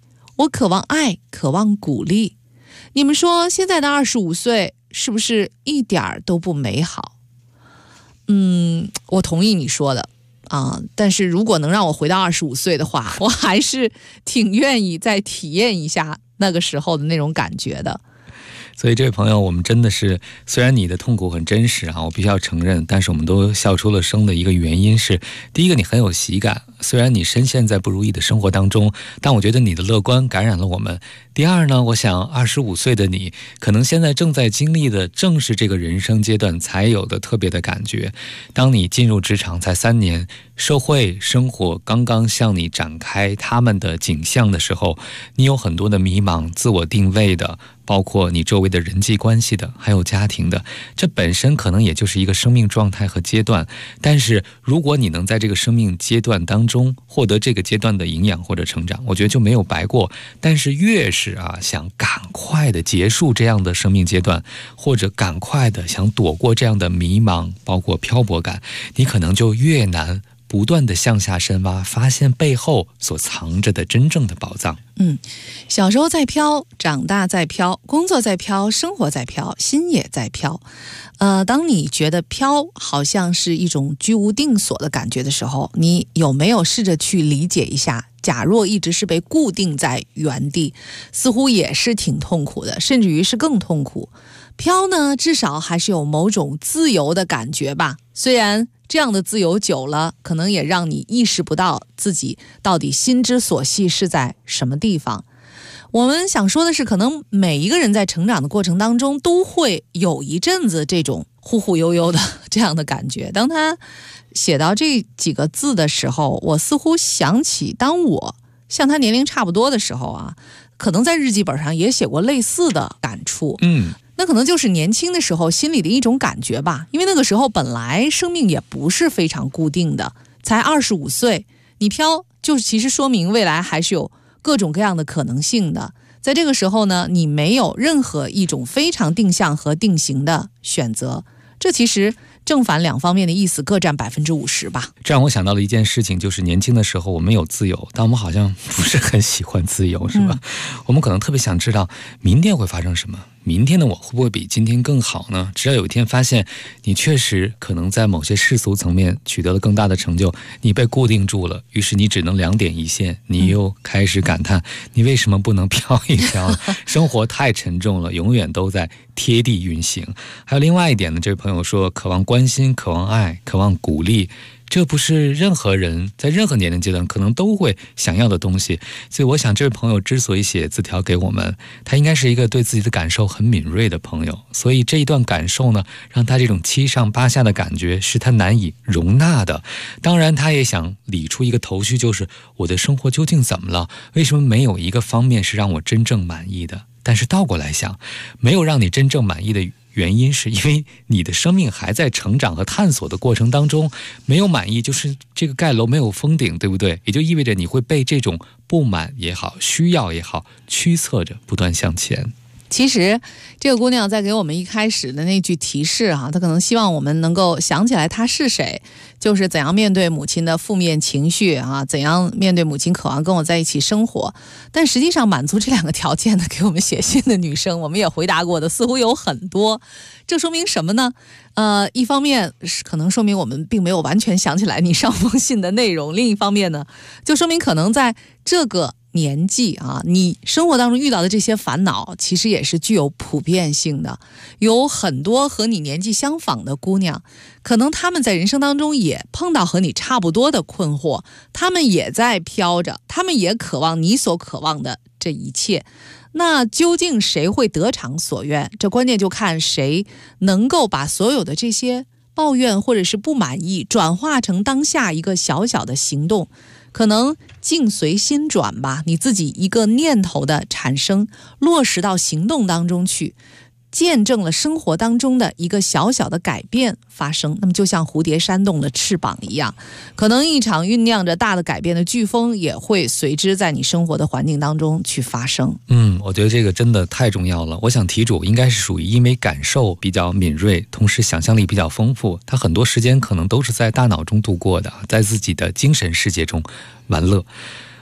我渴望爱，渴望鼓励。你们说现在的25岁是不是一点儿都不美好？我同意你说的但是如果能让我回到25岁的话，我还是挺愿意再体验一下那个时候的那种感觉的。 所以这位朋友，我们真的是，虽然你的痛苦很真实我必须要承认，但是我们都笑出了声的一个原因是，第一个你很有喜感，虽然你深陷在不如意的生活当中，但我觉得你的乐观感染了我们。第二呢，我想25岁的你可能现在正在经历的正是这个人生阶段才有的特别的感觉。当你进入职场才3年，社会生活刚刚向你展开他们的景象的时候，你有很多的迷茫，自我定位的，包括你周围的人际关系的，还有家庭的，这本身可能也就是一个生命状态和阶段。但是如果你能在这个生命阶段当中获得这个阶段的营养或者成长，我觉得就没有白过。但是越是想赶快的结束这样的生命阶段，或者赶快的想躲过这样的迷茫，包括漂泊感，你可能就越难不断的向下深挖，发现背后所藏着的真正的宝藏。 小时候在飘，长大在飘，工作在飘，生活在飘，心也在飘。当你觉得飘好像是一种居无定所的感觉的时候，你有没有试着去理解一下，假若一直是被固定在原地，似乎也是挺痛苦的，甚至于是更痛苦。飘呢，至少还是有某种自由的感觉吧，虽然这样的自由久了，可能也让你意识不到自己到底心之所系是在什么地方。我们想说的是，可能每一个人在成长的过程当中都会有一阵子这种忽忽悠悠的这样的感觉。当他写到这几个字的时候，我似乎想起当我像他年龄差不多的时候可能在日记本上也写过类似的感触。那可能就是年轻的时候心里的一种感觉吧，因为那个时候本来生命也不是非常固定的，才25岁，你飘就其实说明未来还是有各种各样的可能性的。在这个时候呢，你没有任何一种非常定向和定型的选择，这其实正反两方面的意思各占50%吧。 这让我想到了一件事情，就是年轻的时候我们有自由，但我们好像不是很喜欢自由，是吧？我们可能特别想知道明天会发生什么，明天的我会不会比今天更好呢？只要有一天发现你确实可能在某些世俗层面取得了更大的成就，你被固定住了，于是你只能2点一线，你又开始感叹你为什么不能飘一飘生活太沉重了，永远都在贴地运行。还有另外一点呢，这位朋友说渴望关心，渴望爱，渴望鼓励，这不是任何人在任何年龄阶段可能都会想要的东西。所以我想这位朋友之所以写字条给我们，他应该是一个对自己的感受很敏锐的朋友，所以这一段感受呢，让他这种7上8下的感觉是他难以容纳的。当然他也想理出一个头绪，就是我的生活究竟怎么了，为什么没有一个方面是让我真正满意的。但是倒过来想，没有让你真正满意的原因是因为你的生命还在成长和探索的过程当中，没有满意就是这个盖楼没有封顶，对不对？也就意味着你会被这种不满也好，需要也好，驱策着不断向前。 其实这个姑娘在给我们一开始的那句提示她可能希望我们能够想起来她是谁，就是怎样面对母亲的负面情绪怎样面对母亲渴望跟我在一起生活。但实际上满足这2个条件的给我们写信的女生，我们也回答过的似乎有很多。这说明什么呢？一方面可能说明我们并没有完全想起来你上封信的内容，另一方面呢，就说明可能在这个年纪你生活当中遇到的这些烦恼其实也是具有普遍性的。有很多和你年纪相仿的姑娘，可能她们在人生当中也碰到和你差不多的困惑，她们也在飘着，她们也渴望你所渴望的这一切。那究竟谁会得偿所愿？这关键就看谁能够把所有的这些抱怨或者是不满意转化成当下一个小小的行动。可能境随心转吧，你自己一个念头的产生落实到行动当中去，见证了生活当中的一个小小的改变发生。那么就像蝴蝶扇动了翅膀一样，可能一场酝酿着大的改变的飓风也会随之在你生活的环境当中去发生。 我觉得这个真的太重要了。我想题主应该是属于因为感受比较敏锐，同时想象力比较丰富，他很多时间可能都是在大脑中度过的，在自己的精神世界中玩乐。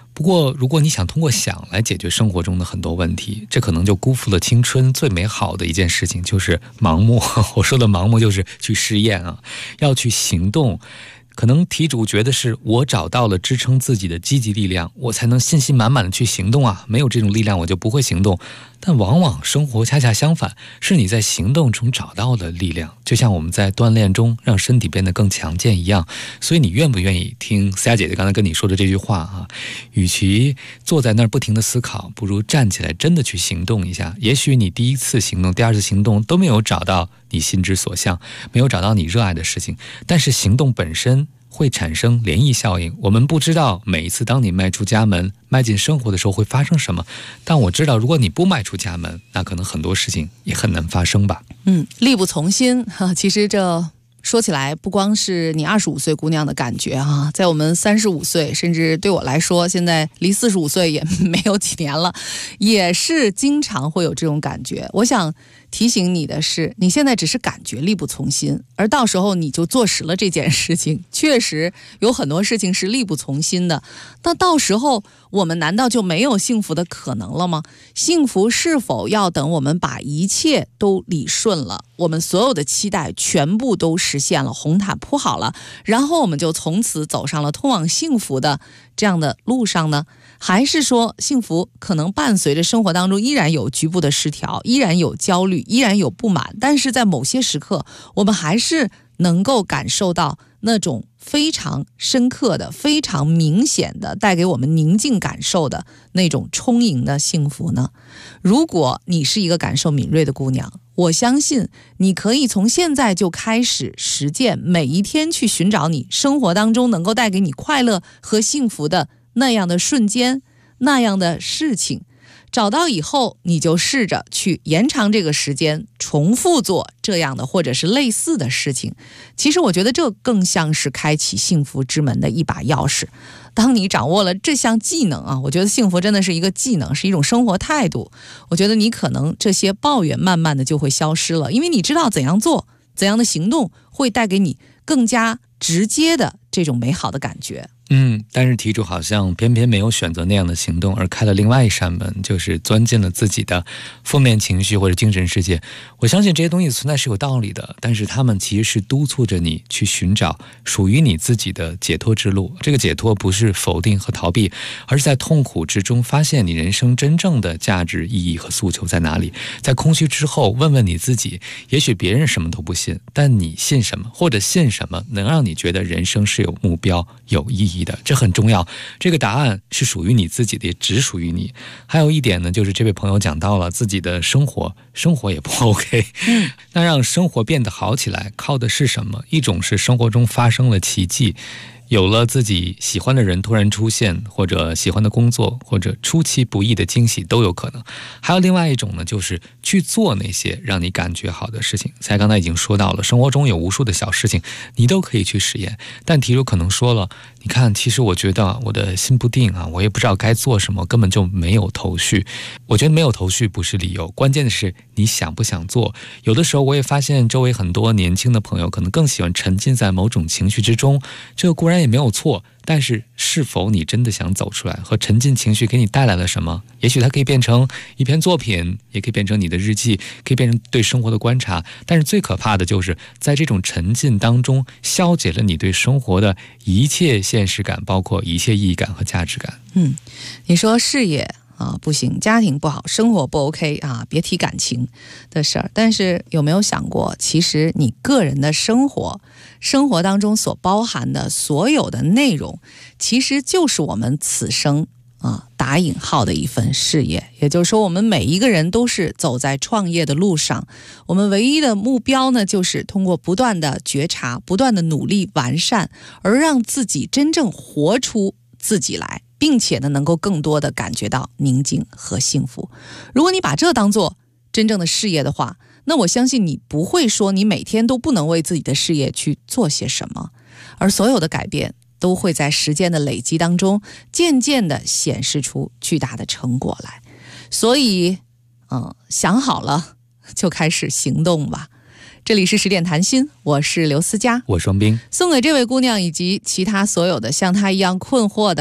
不过如果你想通过想来解决生活中的很多问题，这可能就辜负了青春最美好的一件事情，就是盲目。我说的盲目就是去试验啊，要去行动。可能题主觉得是我找到了支撑自己的积极力量，我才能信心满满的去行动啊，没有这种力量我就不会行动。但往往生活恰恰相反，是你在行动中找到了力量，就像我们在锻炼中让身体变得更强健一样。所以你愿不愿意听思佳姐姐刚才跟你说的这句话啊？与其坐在那儿不停的思考，不如站起来真的去行动一下。也许你第一次行动、第二次行动都没有找到你心之所向，没有找到你热爱的事情，但是行动本身会产生涟漪效应。我们不知道每一次当你迈出家门迈进生活的时候会发生什么，但我知道如果你不迈出家门，那可能很多事情也很难发生吧。 力不从心其实这说起来不光是你25岁姑娘的感觉啊，在我们35岁，甚至对我来说现在离45岁也没有几年了，也是经常会有这种感觉。我想提醒你的是，你现在只是感觉力不从心，而到时候你就坐实了这件事情，确实有很多事情是力不从心的。那到时候我们难道就没有幸福的可能了吗？幸福是否要等我们把一切都理顺了，我们所有的期待全部都实现了，红毯铺好了，然后我们就从此走上了通往幸福的这样的路上呢？还是说幸福可能伴随着生活当中依然有局部的失调，依然有焦虑，依然有不满，但是在某些时刻我们还是能够感受到那种非常深刻的、非常明显的带给我们宁静感受的那种充盈的幸福呢？如果你是一个感受敏锐的姑娘，我相信你可以从现在就开始实践，每一天去寻找你生活当中能够带给你快乐和幸福的那样的瞬间，那样的事情。找到以后，你就试着去延长这个时间，重复做这样的或者是类似的事情。其实我觉得这更像是开启幸福之门的一把钥匙。当你掌握了这项技能啊，我觉得幸福真的是一个技能，是一种生活态度。我觉得你可能这些抱怨慢慢的就会消失了，因为你知道怎样做，怎样的行动会带给你更加直接的这种美好的感觉。 但是题主好像偏偏没有选择那样的行动，而开了另外一扇门，就是钻进了自己的负面情绪或者精神世界。我相信这些东西存在是有道理的，但是他们其实是督促着你去寻找属于你自己的解脱之路。这个解脱不是否定和逃避，而是在痛苦之中发现你人生真正的价值、意义和诉求在哪里。在空虚之后问问你自己，也许别人什么都不信，但你信什么，或者信什么能让你觉得人生是有目标、有意义的，这很重要。这个答案是属于你自己的，也只属于你。还有一点呢，就是这位朋友讲到了自己的生活也不 OK。那让生活变得好起来，靠的是什么？一种是生活中发生了奇迹，有了自己喜欢的人突然出现，或者喜欢的工作，或者出其不意的惊喜都有可能。还有另外一种呢，就是去做那些让你感觉好的事情。才刚才已经说到了，生活中有无数的小事情你都可以去实验，但题主可能说了，你看其实我觉得我的心不定啊，我也不知道该做什么，根本就没有头绪。我觉得没有头绪不是理由，关键的是你想不想做。有的时候我也发现周围很多年轻的朋友可能更喜欢沉浸在某种情绪之中，这个固然也没有错，但是是否你真的想走出来，和沉浸情绪给你带来了什么？也许它可以变成一篇作品，也可以变成你的日记，可以变成对生活的观察，但是最可怕的就是在这种沉浸当中消解了你对生活的一切现实感，包括一切意义感和价值感。 你说事业不行，家庭不好，生活不 OK 啊，别提感情的事儿。但是有没有想过，其实你个人的生活当中所包含的所有的内容，其实就是我们此生打引号的一份事业。也就是说，我们每一个人都是走在创业的路上，我们唯一的目标呢，就是通过不断的觉察，不断的努力完善，而让自己真正活出自己来，并且呢，能够更多的感觉到宁静和幸福。如果你把这当做真正的事业的话，那我相信你不会说你每天都不能为自己的事业去做些什么，而所有的改变都会在时间的累积当中渐渐的显示出巨大的成果来。所以想好了就开始行动吧。这里是10点谈心，我是刘思佳， 我是双冰。 送给这位姑娘以及其他所有的像她一样困惑的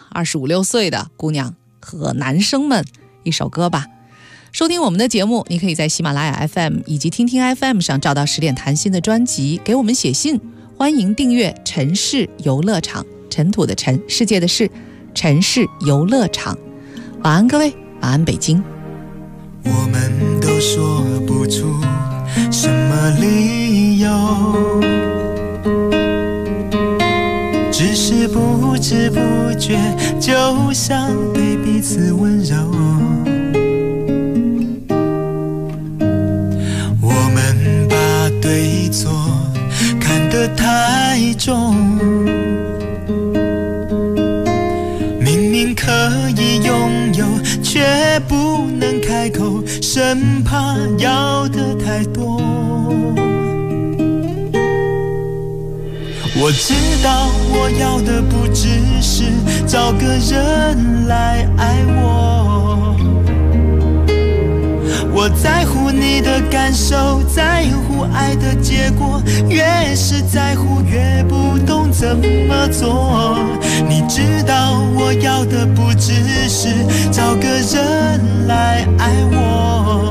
25、26岁的姑娘和男生们一首歌吧。收听我们的节目，你可以在喜马拉雅 FM 以及听听 FM 上找到10点谈心的专辑，给我们写信。欢迎订阅城市游乐场，尘土的尘，世界的世，城市游乐场。晚安各位，晚安北京。 我们都说不出什么理由，只是不知不觉就像被彼此温柔。我们把对错看得太重，明明可以拥有却不能开口，生怕要的太多。我知道我要的不只是找个人来爱我，我在乎你的感受，在乎爱的结果，越是在乎越不懂怎么做。你知道我要的不只是找个人来爱我，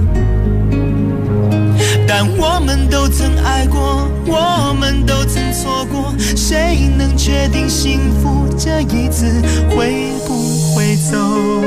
但我们都曾爱过，我们都曾错过，谁能确定幸福这一次会不会走？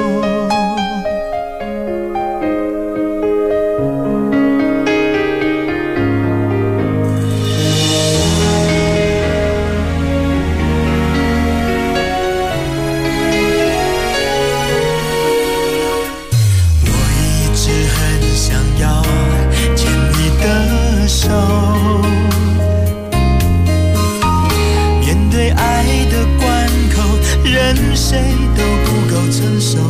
谁都不够成熟，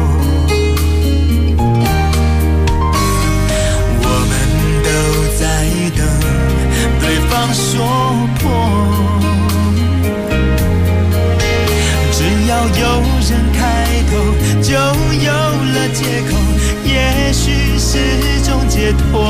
我们都在等对方说破，只要有人开口就有了借口，也许是种解脱。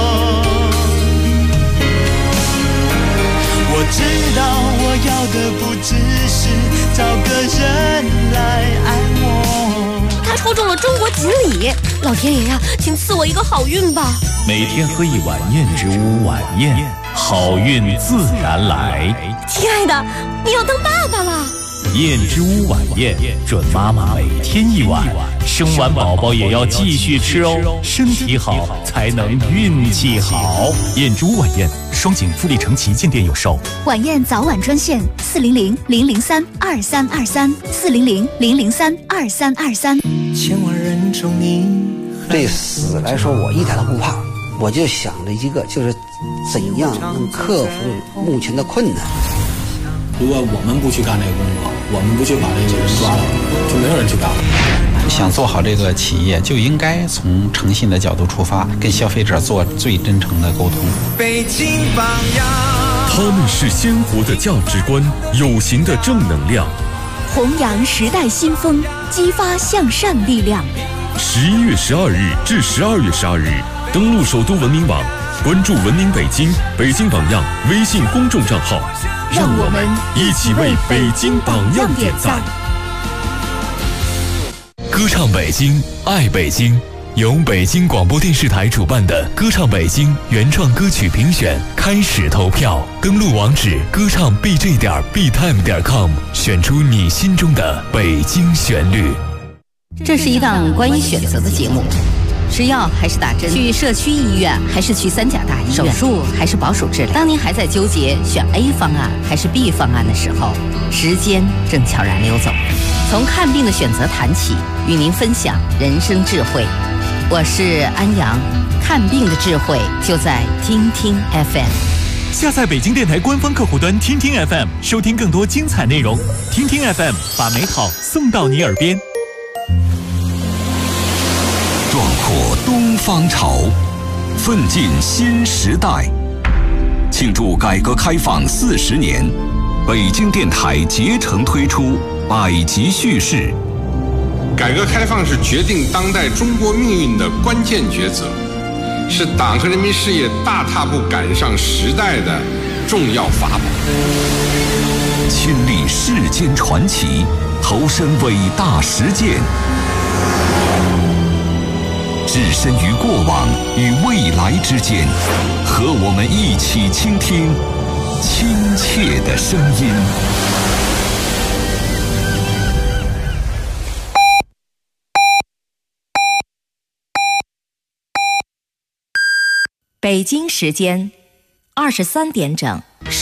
我知道我要的不只是找个人来爱我。 他抽中了中国锦鲤，老天爷呀，请赐我一个好运吧！ 每天喝一碗燕之屋晚宴，好运自然来。 亲爱的，你要当爸爸了！ 燕之屋晚宴，准妈妈每天一碗，生完宝宝也要继续吃哦，身体好才能运气好。燕之屋晚宴，双井富力城旗舰店有售。 晚宴早晚专线400-003-2323，400-003-2323。 千万人中你。对死来说，我一点都不怕，我就想着一个，就是怎样能克服目前的困难。 如果我们不去干这个工作，我们不去把这个人抓了，就没有人去干了。 想做好这个企业，就应该从诚信的角度出发，跟消费者做最真诚的沟通。 北京榜样， 他们是鲜活的价值观，有形的正能量， 弘扬时代新风，激发向善力量。 11月12日至12月12日，登录首都文明网，关注文明北京、北京榜样微信公众账号，让我们一起为北京榜样点赞。 歌唱北京，爱北京，由北京广播电视台主办的歌唱北京原创歌曲评选开始投票，登录网址歌唱 bj.btime.com， 选出你心中的北京旋律。 这是一档关于选择的节目，吃药还是打针，去社区医院还是去三甲大医院，手术还是保守治疗。当您还在纠结选 A 方案还是 B 方案的时候，时间正悄然溜走。从看病的选择谈起，与您分享人生智慧。我是安阳，看病的智慧就在听听 FM。 下载北京电台官方客户端听听 FM， 收听更多精彩内容。听听 FM， 把美好送到你耳边。 壮阔东方潮，奋进新时代。庆祝改革开放40年，北京电台竭诚推出百集叙事。 改革开放是决定当代中国命运的关键抉择，是党和人民事业大踏步赶上时代的重要法宝。 亲历世间传奇， 投身伟大实践，置身于过往与未来之间，和我们一起倾听亲切的声音。 北京时间23点整。